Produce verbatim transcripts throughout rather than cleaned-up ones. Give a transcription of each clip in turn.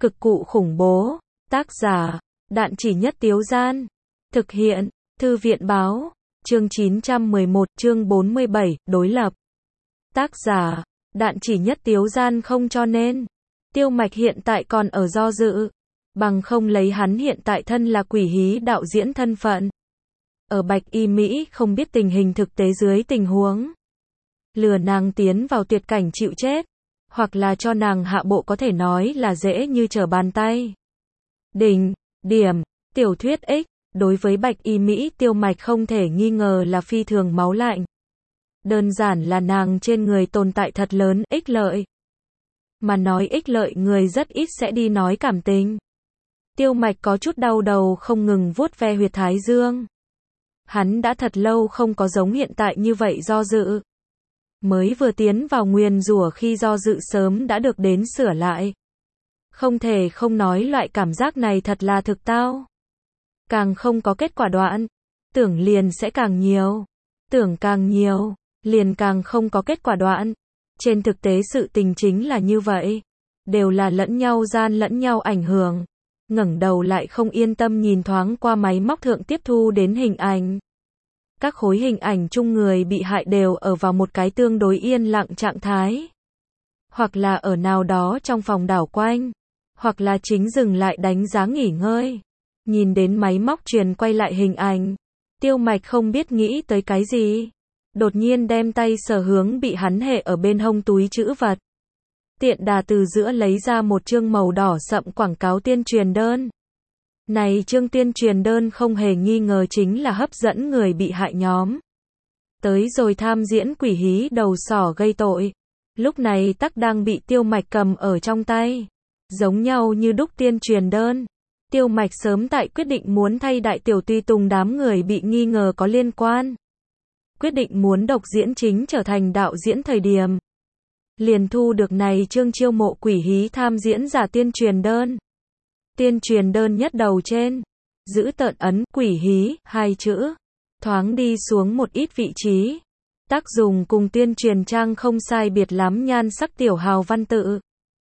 Cực cụ khủng bố. Tác giả, Đạn Chỉ Nhất Tiếu Gian. Thực hiện, Thư viện Báo. Chương chín trăm mười một, chương bốn mươi bảy, đối lập. Tác giả, Đạn Chỉ Nhất Tiếu Gian. Không cho nên, Tiêu Mạch hiện tại còn ở do dự. Bằng không lấy hắn hiện tại thân là quỷ hí đạo diễn thân phận. Ở Bạch Y Mỹ không biết tình hình thực tế dưới tình huống. Lừa nàng tiến vào tuyệt cảnh chịu chết. Hoặc là cho nàng hạ bộ có thể nói là dễ như trở bàn tay. Đỉnh, điểm, tiểu thuyết X, đối với Bạch Y Mỹ Tiêu Mạch không thể nghi ngờ là phi thường máu lạnh. Đơn giản là nàng trên người tồn tại thật lớn ích lợi. Mà nói ích lợi người rất ít sẽ đi nói cảm tình. Tiêu Mạch có chút đau đầu không ngừng vuốt ve huyệt thái dương. Hắn đã thật lâu không có giống hiện tại như vậy do dự. Mới vừa tiến vào nguyền rủa khi do dự sớm đã được đến sửa lại. Không thể không nói loại cảm giác này thật là thực tao. Càng không có kết quả đoạn, tưởng liền sẽ càng nhiều. Tưởng càng nhiều, liền càng không có kết quả đoạn. Trên thực tế sự tình chính là như vậy. Đều là lẫn nhau gian lẫn nhau ảnh hưởng. Ngẩng đầu lại không yên tâm nhìn thoáng qua máy móc thượng tiếp thu đến hình ảnh. Các khối hình ảnh chung người bị hại đều ở vào một cái tương đối yên lặng trạng thái. Hoặc là ở nào đó trong phòng đảo quanh. Hoặc là chính dừng lại đánh giá nghỉ ngơi. Nhìn đến máy móc truyền quay lại hình ảnh. Tiêu Mạch không biết nghĩ tới cái gì. Đột nhiên đem tay sờ hướng bị hắn hệ ở bên hông túi trữ vật. Tiện đà từ giữa lấy ra một chương màu đỏ sậm quảng cáo tuyên truyền đơn. Này chương tuyên truyền đơn không hề nghi ngờ chính là hấp dẫn người bị hại nhóm. Tới rồi tham diễn quỷ hí đầu sỏ gây tội. Lúc này tắc đang bị Tiêu Mạch cầm ở trong tay. Giống nhau như đúc tuyên truyền đơn. Tiêu Mạch sớm tại quyết định muốn thay đại tiểu tùy tùng đám người bị nghi ngờ có liên quan. Quyết định muốn độc diễn chính trở thành đạo diễn thời điểm. Liền thu được này chương chiêu mộ quỷ hí tham diễn giả tuyên truyền đơn. Tuyên truyền đơn nhất đầu trên, giữ tợn ấn quỷ hí, hai chữ, thoáng đi xuống một ít vị trí. Tác dùng cùng tuyên truyền trang không sai biệt lắm nhan sắc tiểu hào văn tự.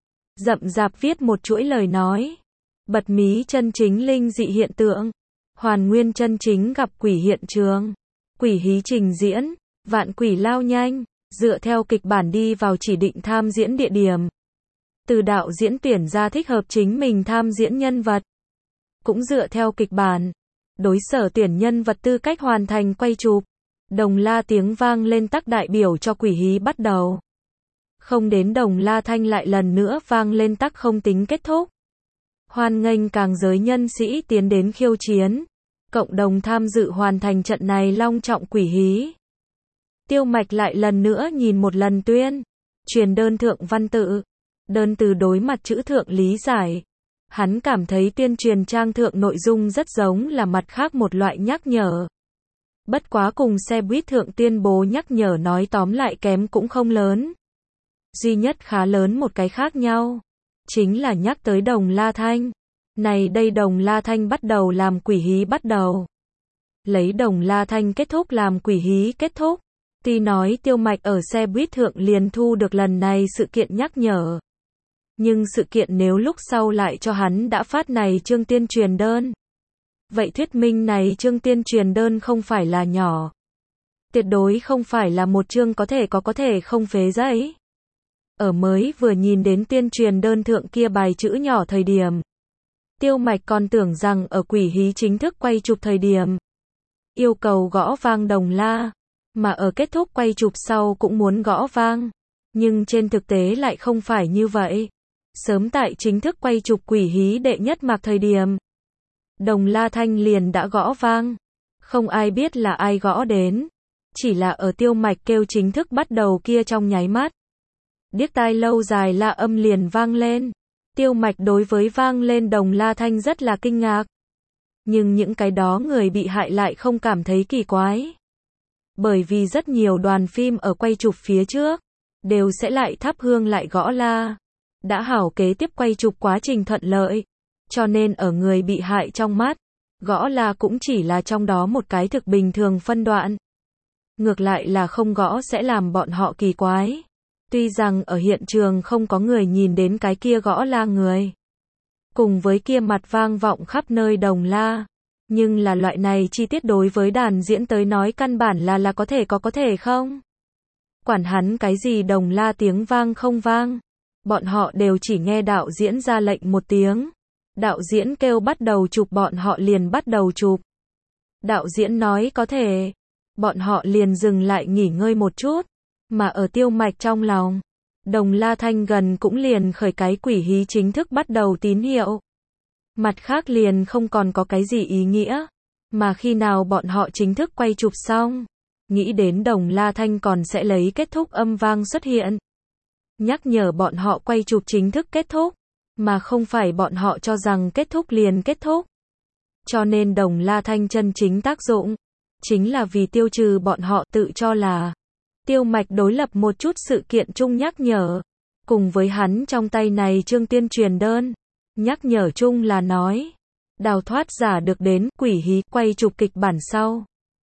Rậm rạp viết một chuỗi lời nói. Bật mí chân chính linh dị hiện tượng. Hoàn nguyên chân chính gặp quỷ hiện trường. Quỷ hí trình diễn, vạn quỷ lao nhanh, dựa theo kịch bản đi vào chỉ định tham diễn địa điểm. Từ đạo diễn tuyển ra thích hợp chính mình tham diễn nhân vật. Cũng dựa theo kịch bản. Đối sở tuyển nhân vật tư cách hoàn thành quay chụp. Đồng la tiếng vang lên tắc đại biểu cho quỷ hí bắt đầu. Không đến đồng la thanh lại lần nữa vang lên tắc không tính kết thúc. Hoan nghênh càng giới nhân sĩ tiến đến khiêu chiến. Cộng đồng tham dự hoàn thành trận này long trọng quỷ hí. Tiêu Mạch lại lần nữa nhìn một lần tuyên. Truyền đơn thượng văn tự. Đơn từ đối mặt chữ thượng lý giải. Hắn cảm thấy tuyên truyền trang thượng nội dung rất giống là mặt khác một loại nhắc nhở. Bất quá cùng xe buýt thượng tuyên bố nhắc nhở nói tóm lại kém cũng không lớn. Duy nhất khá lớn một cái khác nhau. Chính là nhắc tới đồng la thanh. Này đây đồng la thanh bắt đầu làm quỷ hí bắt đầu. Lấy đồng la thanh kết thúc làm quỷ hí kết thúc. Tuy nói Tiêu Mạch ở xe buýt thượng liền thu được lần này sự kiện nhắc nhở. Nhưng sự kiện nếu lúc sau lại cho hắn đã phát này chương tuyên truyền đơn. Vậy thuyết minh này chương tuyên truyền đơn không phải là nhỏ. Tuyệt đối không phải là một chương có thể có có thể không phế giấy. Ở mới vừa nhìn đến tuyên truyền đơn thượng kia bài chữ nhỏ thời điểm. Tiêu Mạch còn tưởng rằng ở quỷ hí chính thức quay chụp thời điểm. Yêu cầu gõ vang đồng la. Mà ở kết thúc quay chụp sau cũng muốn gõ vang. Nhưng trên thực tế lại không phải như vậy. Sớm tại chính thức quay chụp quỷ hí đệ nhất mạc thời điểm. Đồng la thanh liền đã gõ vang. Không ai biết là ai gõ đến. Chỉ là ở Tiêu Mạch kêu chính thức bắt đầu kia trong nháy mắt. Điếc tai lâu dài la âm liền vang lên. Tiêu Mạch đối với vang lên đồng la thanh rất là kinh ngạc. Nhưng những cái đó người bị hại lại không cảm thấy kỳ quái. Bởi vì rất nhiều đoàn phim ở quay chụp phía trước. Đều sẽ lại thắp hương lại gõ la. Đã hảo kế tiếp quay chụp quá trình thuận lợi. Cho nên ở người bị hại trong mắt. Gõ la cũng chỉ là trong đó một cái thực bình thường phân đoạn. Ngược lại là không gõ sẽ làm bọn họ kỳ quái. Tuy rằng ở hiện trường không có người nhìn đến cái kia gõ la người. cùng với kia mặt vang vọng khắp nơi Đồng La. Nhưng là loại này chi tiết đối với đàn diễn tới nói căn bản là là có thể có có thể không. Quản hắn cái gì Đồng La tiếng vang không vang. Bọn họ đều chỉ nghe đạo diễn ra lệnh một tiếng. Đạo diễn kêu bắt đầu chụp bọn họ liền bắt đầu chụp. Đạo diễn nói có thể. Bọn họ liền dừng lại nghỉ ngơi một chút. Mà ở Tiêu Mạch trong lòng, Đồng La Thanh gần cũng liền khởi cái quỷ hí chính thức bắt đầu tín hiệu. Mặt khác liền không còn có cái gì ý nghĩa. Mà khi nào bọn họ chính thức quay chụp xong, nghĩ đến Đồng La Thanh còn sẽ lấy kết thúc âm vang xuất hiện. Nhắc nhở bọn họ quay chụp chính thức kết thúc, mà không phải bọn họ cho rằng kết thúc liền kết thúc. Cho nên Đồng La Thanh chân chính tác dụng, chính là vì tiêu trừ bọn họ tự cho là Tiêu Mạch đối lập một chút sự kiện chung nhắc nhở. Cùng với hắn trong tay này chương tuyên truyền đơn, nhắc nhở chung là nói, đào thoát giả được đến quỷ hí quay chụp kịch bản sau.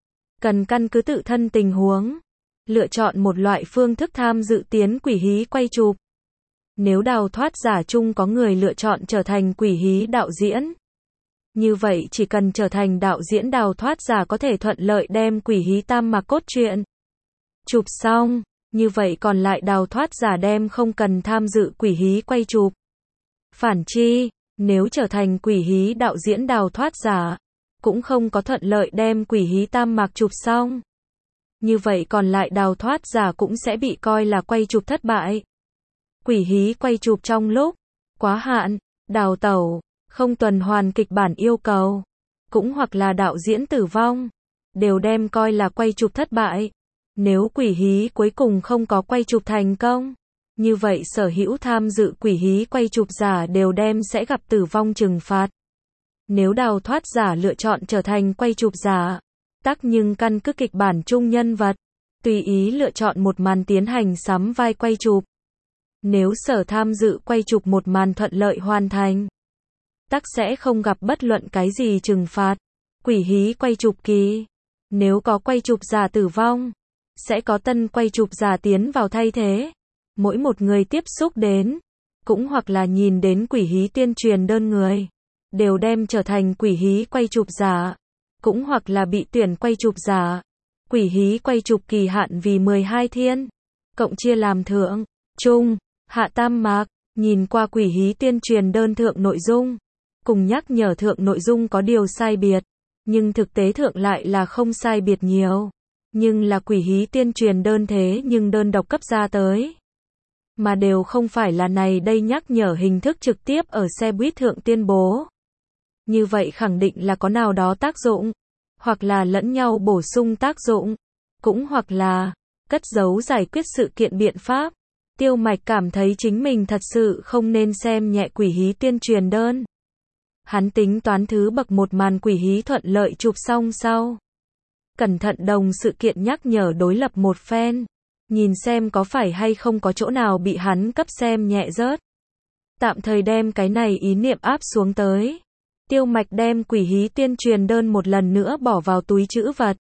Cần căn cứ tự thân tình huống, lựa chọn một loại phương thức tham dự tiến quỷ hí quay chụp. Nếu đào thoát giả chung có người lựa chọn trở thành quỷ hí đạo diễn, như vậy chỉ cần trở thành đạo diễn đào thoát giả có thể thuận lợi đem quỷ hí tam mạc cốt truyện chụp xong, như vậy còn lại đào thoát giả đem không cần tham dự quỷ hí quay chụp. Phản chi, nếu trở thành quỷ hí đạo diễn đào thoát giả, cũng không có thuận lợi đem quỷ hí tam mạc chụp xong. Như vậy còn lại đào thoát giả cũng sẽ bị coi là quay chụp thất bại. Quỷ hí quay chụp trong lúc quá hạn, đào tẩu, không tuần hoàn kịch bản yêu cầu, cũng hoặc là đạo diễn tử vong, đều đem coi là quay chụp thất bại. Nếu quỷ hí cuối cùng không có quay chụp thành công, như vậy sở hữu tham dự quỷ hí quay chụp giả đều đem sẽ gặp tử vong trừng phạt. Nếu đào thoát giả lựa chọn trở thành quay chụp giả, tắc nhưng căn cứ kịch bản chung nhân vật, tùy ý lựa chọn một màn tiến hành sắm vai quay chụp. Nếu sở tham dự quay chụp một màn thuận lợi hoàn thành, tắc sẽ không gặp bất luận cái gì trừng phạt. Quỷ hí quay chụp kỳ, nếu có quay chụp giả tử vong, sẽ có tân quay chụp giả tiến vào thay thế. Mỗi một người tiếp xúc đến, cũng hoặc là nhìn đến quỷ hí tuyên truyền đơn người, đều đem trở thành quỷ hí quay chụp giả, cũng hoặc là bị tuyển quay chụp giả. Quỷ hí quay chụp kỳ hạn vì mười hai thiên, cộng chia làm thượng, trung, hạ tam mạc. Nhìn qua quỷ hí tuyên truyền đơn thượng nội dung, cùng nhắc nhở thượng nội dung có điều sai biệt, nhưng thực tế thượng lại là không sai biệt nhiều. Nhưng là quỷ hí tuyên truyền đơn thế nhưng đơn độc cấp ra tới, mà đều không phải là này đây nhắc nhở hình thức trực tiếp ở xe buýt thượng tuyên bố. Như vậy khẳng định là có nào đó tác dụng, hoặc là lẫn nhau bổ sung tác dụng, cũng hoặc là cất giấu giải quyết sự kiện biện pháp. Tiêu Mạch cảm thấy chính mình thật sự không nên xem nhẹ quỷ hí tuyên truyền đơn. Hắn tính toán thứ bậc một màn quỷ hí thuận lợi chụp xong sau, cẩn thận đồng sự kiện nhắc nhở đối lập một phen, nhìn xem có phải hay không có chỗ nào bị hắn cấp xem nhẹ rớt. Tạm thời đem cái này ý niệm áp xuống tới. Tiêu Mạch đem quỷ hí tuyên truyền đơn một lần nữa bỏ vào túi trữ vật.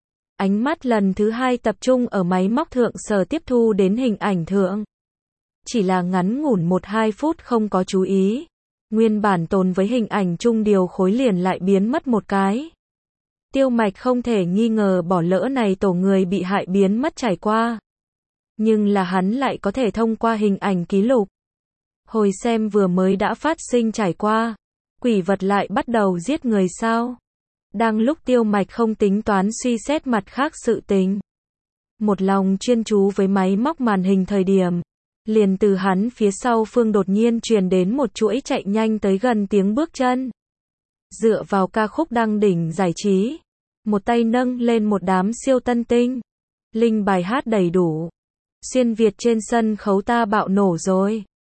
Ánh mắt lần thứ hai tập trung ở máy móc thượng sở tiếp thu đến hình ảnh thượng. Chỉ là ngắn ngủn một hai phút không có chú ý. Nguyên bản tồn với hình ảnh chung điều khối liền lại biến mất một cái. Tiêu Mạch không thể nghi ngờ bỏ lỡ này tổ người bị hại biến mất trải qua. Nhưng là hắn lại có thể thông qua hình ảnh ký lục, hồi xem vừa mới đã phát sinh trải qua. Quỷ vật lại bắt đầu giết người sao? Đang lúc Tiêu Mạch không tính toán suy xét mặt khác sự tình, một lòng chuyên chú với máy móc màn hình thời điểm, liền từ hắn phía sau phương đột nhiên truyền đến một chuỗi chạy nhanh tới gần tiếng bước chân. Dựa vào ca khúc đăng đỉnh giải trí, một tay nâng lên một đám siêu tân tinh, linh bài hát đầy đủ. Xuyên Việt trên sân khấu ta bạo nổ rồi.